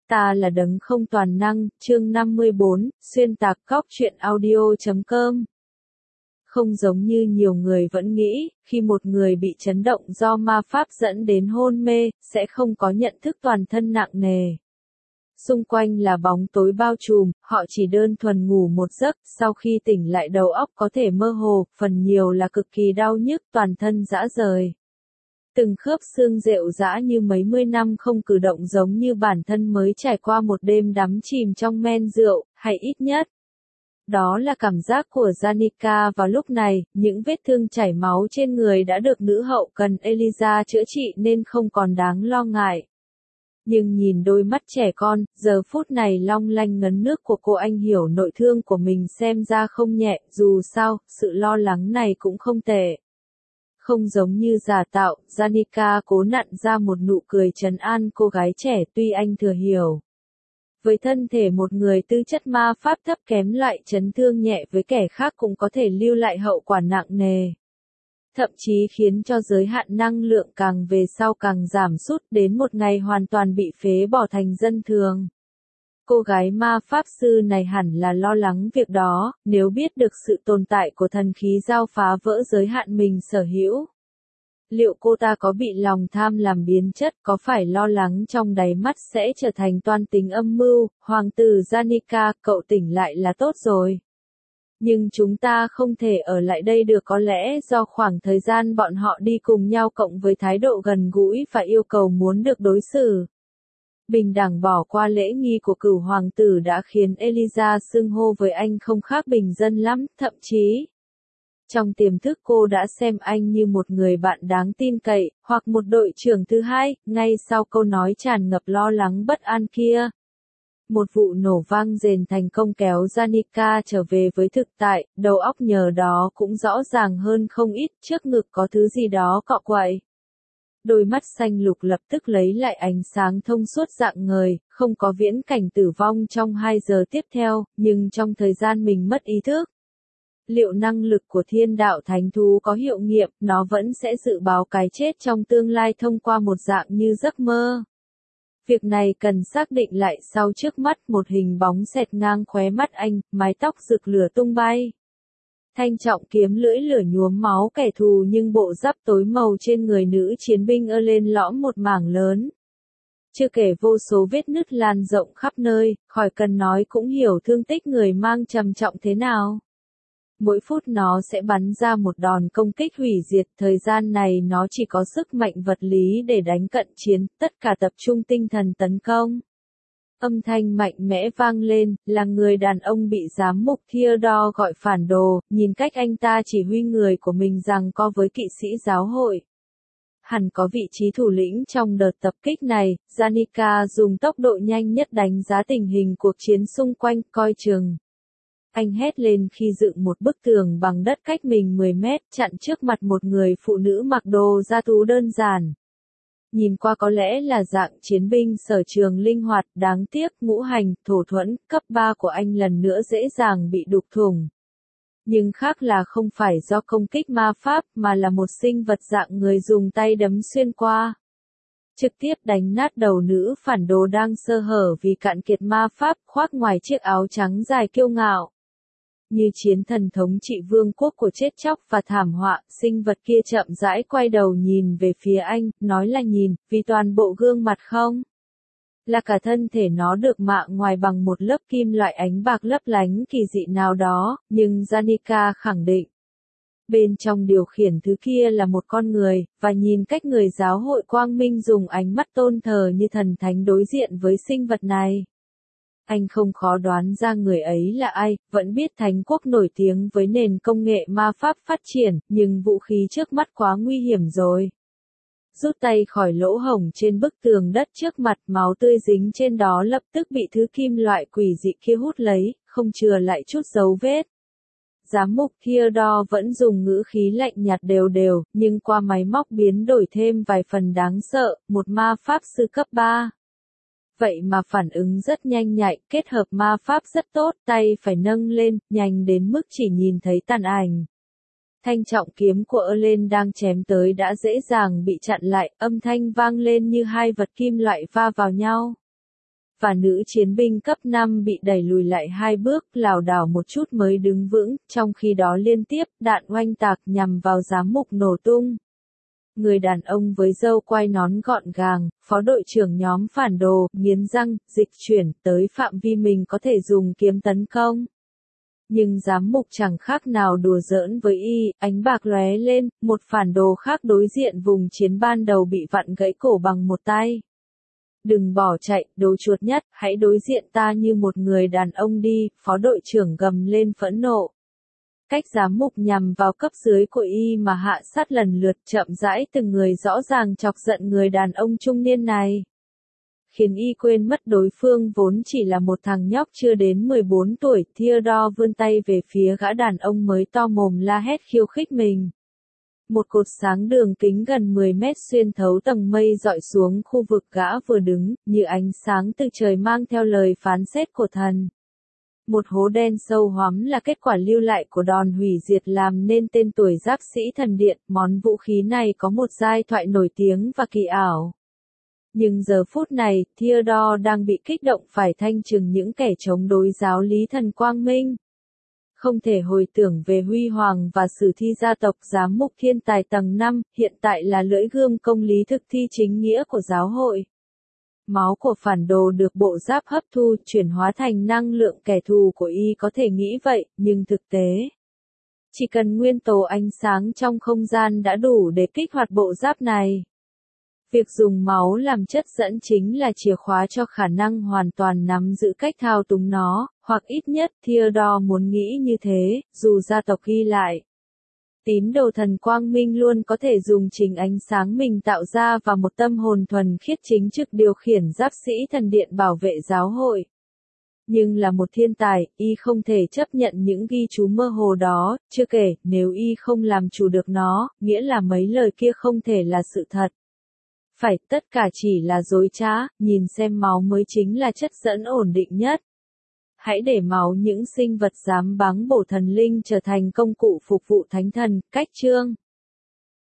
Ta là đấng không toàn năng, chương 54, xuyên tạc góc truyện audio.com. Không giống như nhiều người vẫn nghĩ, khi một người bị chấn động do ma pháp dẫn đến hôn mê, sẽ không có nhận thức toàn thân nặng nề. Xung quanh là bóng tối bao trùm, họ chỉ đơn thuần ngủ một giấc, sau khi tỉnh lại đầu óc có thể mơ hồ, phần nhiều là cực kỳ đau nhức, toàn thân rã rời. Từng khớp xương rệu rã như mấy mươi năm không cử động, giống như bản thân mới trải qua một đêm đắm chìm trong men rượu, hay ít nhất. Đó là cảm giác của Danica vào lúc này, những vết thương chảy máu trên người đã được nữ hậu cần Eliza chữa trị nên không còn đáng lo ngại. Nhưng nhìn đôi mắt trẻ con, giờ phút này long lanh ngấn nước của cô, anh hiểu nội thương của mình xem ra không nhẹ, dù sao, sự lo lắng này cũng không tệ. Không giống như giả tạo, Danica cố nặn ra một nụ cười trấn an cô gái trẻ, tuy anh thừa hiểu. Với thân thể một người tư chất ma pháp thấp kém, loại chấn thương nhẹ với kẻ khác cũng có thể lưu lại hậu quả nặng nề. Thậm chí khiến cho giới hạn năng lượng càng về sau càng giảm sút, đến một ngày hoàn toàn bị phế bỏ thành dân thường. Cô gái ma pháp sư này hẳn là lo lắng việc đó, nếu biết được sự tồn tại của thần khí dao phá vỡ giới hạn mình sở hữu. Liệu cô ta có bị lòng tham làm biến chất, có phải lo lắng trong đáy mắt sẽ trở thành toan tính âm mưu? Hoàng tử Danica, cậu tỉnh lại là tốt rồi. Nhưng chúng ta không thể ở lại đây được, có lẽ do khoảng thời gian bọn họ đi cùng nhau cộng với thái độ gần gũi và yêu cầu muốn được đối xử bình đẳng bỏ qua lễ nghi của cửu hoàng tử đã khiến Eliza xưng hô với anh không khác bình dân lắm, thậm chí trong tiềm thức cô đã xem anh như một người bạn đáng tin cậy, hoặc một đội trưởng thứ hai, ngay sau câu nói tràn ngập lo lắng bất an kia. Một vụ nổ vang rền thành công kéo Danica trở về với thực tại, đầu óc nhờ đó cũng rõ ràng hơn không ít, trước ngực có thứ gì đó cọ quậy. Đôi mắt xanh lục lập tức lấy lại ánh sáng thông suốt rạng ngời, không có viễn cảnh tử vong trong 2 giờ tiếp theo, nhưng trong thời gian mình mất ý thức. Liệu năng lực của thiên đạo thánh thú có hiệu nghiệm, nó vẫn sẽ dự báo cái chết trong tương lai thông qua một dạng như giấc mơ. Việc này cần xác định lại sau trước mắt, một hình bóng xẹt ngang khóe mắt anh, mái tóc rực lửa tung bay. Thanh trọng kiếm lưỡi lửa nhuốm máu kẻ thù, nhưng bộ giáp tối màu trên người nữ chiến binh lên lõm một mảng lớn. Chưa kể vô số vết nứt lan rộng khắp nơi, khỏi cần nói cũng hiểu thương tích người mang trầm trọng thế nào. Mỗi phút nó sẽ bắn ra một đòn công kích hủy diệt, thời gian này nó chỉ có sức mạnh vật lý để đánh cận chiến, tất cả tập trung tinh thần tấn công. Âm thanh mạnh mẽ vang lên, là người đàn ông bị giám mục Theodore gọi phản đồ, nhìn cách anh ta chỉ huy người của mình giằng co với kỵ sĩ giáo hội. Hẳn có vị trí thủ lĩnh trong đợt tập kích này, Danica dùng tốc độ nhanh nhất đánh giá tình hình cuộc chiến xung quanh, coi chừng. Anh hét lên khi dựng một bức tường bằng đất cách mình 10 mét, chặn trước mặt một người phụ nữ mặc đồ da thú đơn giản. Nhìn qua có lẽ là dạng chiến binh sở trường linh hoạt, đáng tiếc ngũ hành, thổ thuẫn, cấp 3 của anh lần nữa dễ dàng bị đục thủng. Nhưng khác là không phải do công kích ma pháp, mà là một sinh vật dạng người dùng tay đấm xuyên qua. Trực tiếp đánh nát đầu nữ phản đồ đang sơ hở vì cạn kiệt ma pháp, khoác ngoài chiếc áo trắng dài kiêu ngạo. Như chiến thần thống trị vương quốc của chết chóc và thảm họa, sinh vật kia chậm rãi quay đầu nhìn về phía anh, nói là nhìn, vì toàn bộ gương mặt không. Là cả thân thể nó được mạ ngoài bằng một lớp kim loại ánh bạc lấp lánh kỳ dị nào đó, nhưng Danica khẳng định. Bên trong điều khiển thứ kia là một con người, và nhìn cách người giáo hội quang minh dùng ánh mắt tôn thờ như thần thánh đối diện với sinh vật này. Anh không khó đoán ra người ấy là ai, vẫn biết Thánh quốc nổi tiếng với nền công nghệ ma pháp phát triển, nhưng vũ khí trước mắt quá nguy hiểm rồi. Rút tay khỏi lỗ hổng trên bức tường đất trước mặt, máu tươi dính trên đó lập tức bị thứ kim loại quỷ dị kia hút lấy, không chừa lại chút dấu vết. Giám mục Theodore vẫn dùng ngữ khí lạnh nhạt đều đều, nhưng qua máy móc biến đổi thêm vài phần đáng sợ, một ma pháp sư cấp 3. Vậy mà phản ứng rất nhanh nhạy, kết hợp ma pháp rất tốt, tay phải nâng lên, nhanh đến mức chỉ nhìn thấy tàn ảnh. Thanh trọng kiếm của Erlen đang chém tới đã dễ dàng bị chặn lại, âm thanh vang lên như hai vật kim loại va vào nhau. và nữ chiến binh cấp 5 bị đẩy lùi lại 2 bước, lảo đảo một chút mới đứng vững, trong khi đó liên tiếp đạn oanh tạc nhằm vào giám mục nổ tung. Người đàn ông với râu quai nón gọn gàng, phó đội trưởng nhóm phản đồ, nghiến răng, dịch chuyển tới phạm vi mình có thể dùng kiếm tấn công. Nhưng giám mục chẳng khác nào đùa giỡn với y, ánh bạc lóe lên, một phản đồ khác đối diện vùng chiến ban đầu bị vặn gãy cổ bằng một tay. Đừng bỏ chạy, đồ chuột nhất, hãy đối diện ta như một người đàn ông đi, phó đội trưởng gầm lên phẫn nộ. Cách giám mục nhằm vào cấp dưới của y mà hạ sát lần lượt chậm rãi từng người rõ ràng chọc giận người đàn ông trung niên này. Khiến y quên mất đối phương vốn chỉ là một thằng nhóc chưa đến 14 tuổi, Theodore vươn tay về phía gã đàn ông mới to mồm la hét khiêu khích mình. Một cột sáng đường kính gần 10 mét xuyên thấu tầng mây dọi xuống khu vực gã vừa đứng, như ánh sáng từ trời mang theo lời phán xét của thần. Một hố đen sâu hoắm là kết quả lưu lại của đòn hủy diệt làm nên tên tuổi giáp sĩ thần điện, món vũ khí này có một giai thoại nổi tiếng và kỳ ảo. Nhưng giờ phút này, Theodore đang bị kích động phải thanh trừng những kẻ chống đối giáo lý thần quang minh. Không thể hồi tưởng về huy hoàng và sử thi gia tộc giám mục thiên tài tầng 5, hiện tại là lưỡi gươm công lý thực thi chính nghĩa của giáo hội. Máu của phản đồ được bộ giáp hấp thu, chuyển hóa thành năng lượng kẻ thù của y có thể nghĩ vậy, nhưng thực tế. Chỉ cần nguyên tố ánh sáng trong không gian đã đủ để kích hoạt bộ giáp này. Việc dùng máu làm chất dẫn chính là chìa khóa cho khả năng hoàn toàn nắm giữ cách thao túng nó, hoặc ít nhất Theodore muốn nghĩ như thế, dù gia tộc ghi lại. Tín đồ thần quang minh luôn có thể dùng chính ánh sáng mình tạo ra và một tâm hồn thuần khiết chính trực điều khiển giáp sĩ thần điện bảo vệ giáo hội. Nhưng là một thiên tài, y không thể chấp nhận những ghi chú mơ hồ đó, chưa kể, nếu y không làm chủ được nó, nghĩa là mấy lời kia không thể là sự thật. Phải, tất cả chỉ là dối trá, nhìn xem máu mới chính là chất dẫn ổn định nhất. Hãy để máu những sinh vật dám báng bổ thần linh trở thành công cụ phục vụ thánh thần, cách chương.